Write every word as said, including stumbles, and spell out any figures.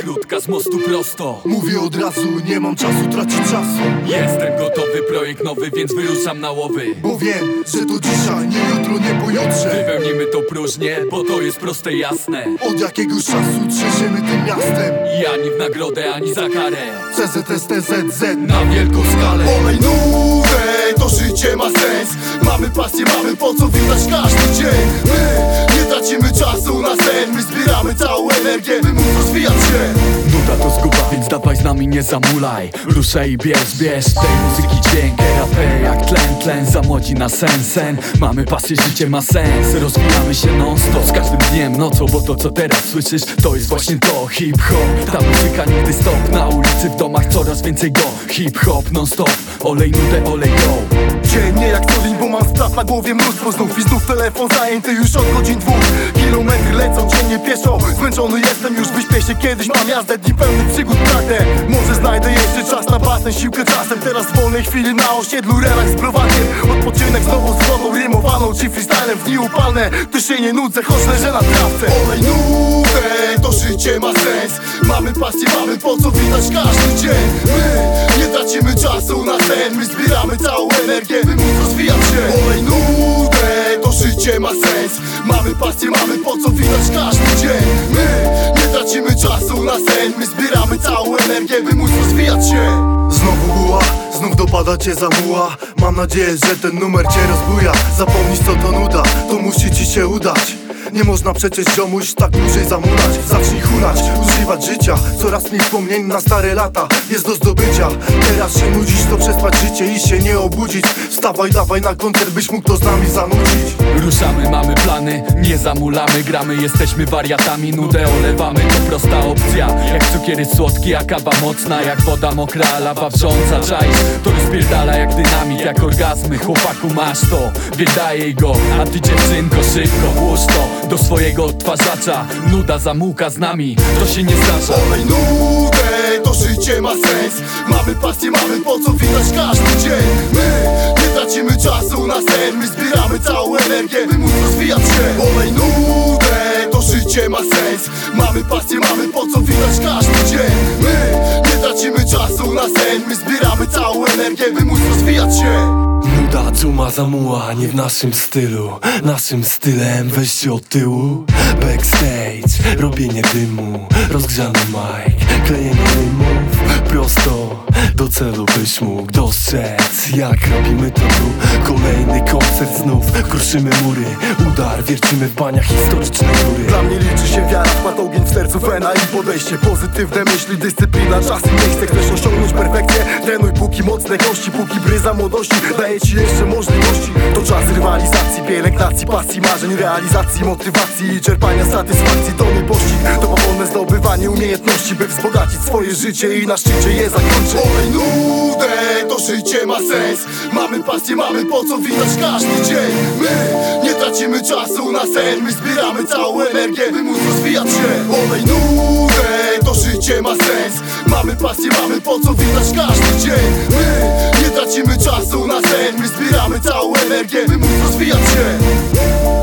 krótka, z mostu prosto. Mówię od razu, nie mam czasu tracić czasu. Jestem gotowy, projekt nowy, więc wyruszam na łowy. Bo wiem, że to dzisiaj, nie jutro, nie pojutrze. Wypełnimy to próżnię, bo to jest proste i jasne. Od jakiegoś czasu trzęsiemy tym miastem. I ani w nagrodę, ani za karę. C Z S T Z Z Na wielką skalę. Olej nówę, to życie ma sens. Mamy pasję, mamy po co witać każdy dzień. My nie tracimy czasu na sen. My zbieramy całą energię, by móc rozwijać się. Nuda to zguba, więc dawaj z nami, nie zamulaj. Ruszaj i bierz, bierz tej muzyki dźwięk. R A P jak tlen, tlen, za młodzi na sen, sen. Mamy pasję, życie ma sens. Rozwijamy się non stop, z każdym dniem, nocą. Bo to co teraz słyszysz, to jest właśnie to hip-hop. Ta muzyka nigdy stop, na ulicy, w domach coraz więcej go. Hip-hop non stop, olej nudę, olej go. Dzień nie jak co dzień, bo mam spraw na głowie mnóstwo. Znów i znów telefon zajęty już od godzin dwóch. Kilometry lecą dziennie pieszo. Zmęczony jestem już, wyśpię się kiedyś. Mam jazdę, dni pełnych przygód pragnę. Może znajdę jeszcze czas na basen, siłkę czasem. Teraz w wolnej chwili na osiedlu relaks z browarkiem. Odpoczynek znowu z wodą rymowaną czy freestylem w dni upalne. Ty się nie nudzę, choć leżę na trawce. Olej nówę, to życie ma sens. Mamy pasję, mamy po co witać każdy dzień. My nie tracimy czasu na sen. My zbieramy całą energię, by móc rozwijać się. Olej nówę, to życie ma sens. Mamy pasję, mamy po co witać każdy dzień. My nie tracimy czasu na sen. My zbieramy całą energię, by móc rozwijać się. Znowu buła, znów dopada cię zamuła. Mam nadzieję, że ten numer cię rozbuja. Zapomnisz co to nuda, to musi ci się udać. Nie można przecież ziomuś tak dłużej zamulać. Zacznij hulać, używać życia. Coraz mniej wspomnień na stare lata jest do zdobycia. Teraz się nudzisz, to przespać życie i się nie obudzić. Wstawaj, dawaj na koncert, byś mógł to z nami zanudzić. Ruszamy, mamy plany, nie zamulamy, gramy, jesteśmy wariatami. Nudę olewamy, to prosta opcja. Jak cukier jest słodki, a kawa mocna. Jak woda mokra, lawa wrząca. Czaisz, to rozpierdala jak dynamit, jak orgazmy. Chłopaku masz to, wydaje go. A ty dziewczynko, szybko włóż to do swojego odtwarzacza. Nuda zamułka z nami, to się nie zdarza. Olej nudę, to życie ma sens. Mamy pasję, mamy po co witać każdy dzień. My nie tracimy czasu na sen. My zbieramy całą energię, by móc rozwijać się. Olej nudę, to życie ma sens. Mamy pasję, mamy po co witać każdy dzień. My nie tracimy czasu na sen. My zbieramy całą energię, by móc rozwijać się. Nuda, dżuma, zamuła, nie w naszym stylu. Naszym stylem wejście od tyłu. Backstage, robienie dymu. Rozgrzany mic, klejenie rymów. Prosto do celu byś mógł dostrzec, jak robimy to tu. Kolejny koncert znów, kruszymy mury. Udar, wiercimy w baniach historycznej góry. Dla mnie liczy się wiara, wkład ogień w sercu, wena i podejście. Pozytywne myśli, dyscyplina, czasem nie chcę. Chcesz osiągnąć perfekcję, trenuj póki mocne kości. Póki bryza młodości daje ci jeszcze możliwości. To czas rywalizacji, pielęgnacji, pasji, marzeń, realizacji, motywacji i czerpania satysfakcji. To nie pościg, to powolne zdobywanie umiejętności, by wzbogacić swoje życie i na szczycie je zakończyć. Olej nudę, to życie ma sens. Mamy pasję, mamy po co witać każdy dzień. My nie tracimy czasu na sen. My zbieramy całą energię, by móc rozwijać się. Olej nudę, to życie ma sens. Mamy pasję, mamy po co witać każdy dzień. My nie tracimy czasu na sen. My zbieramy całą energię, by móc rozwijać się.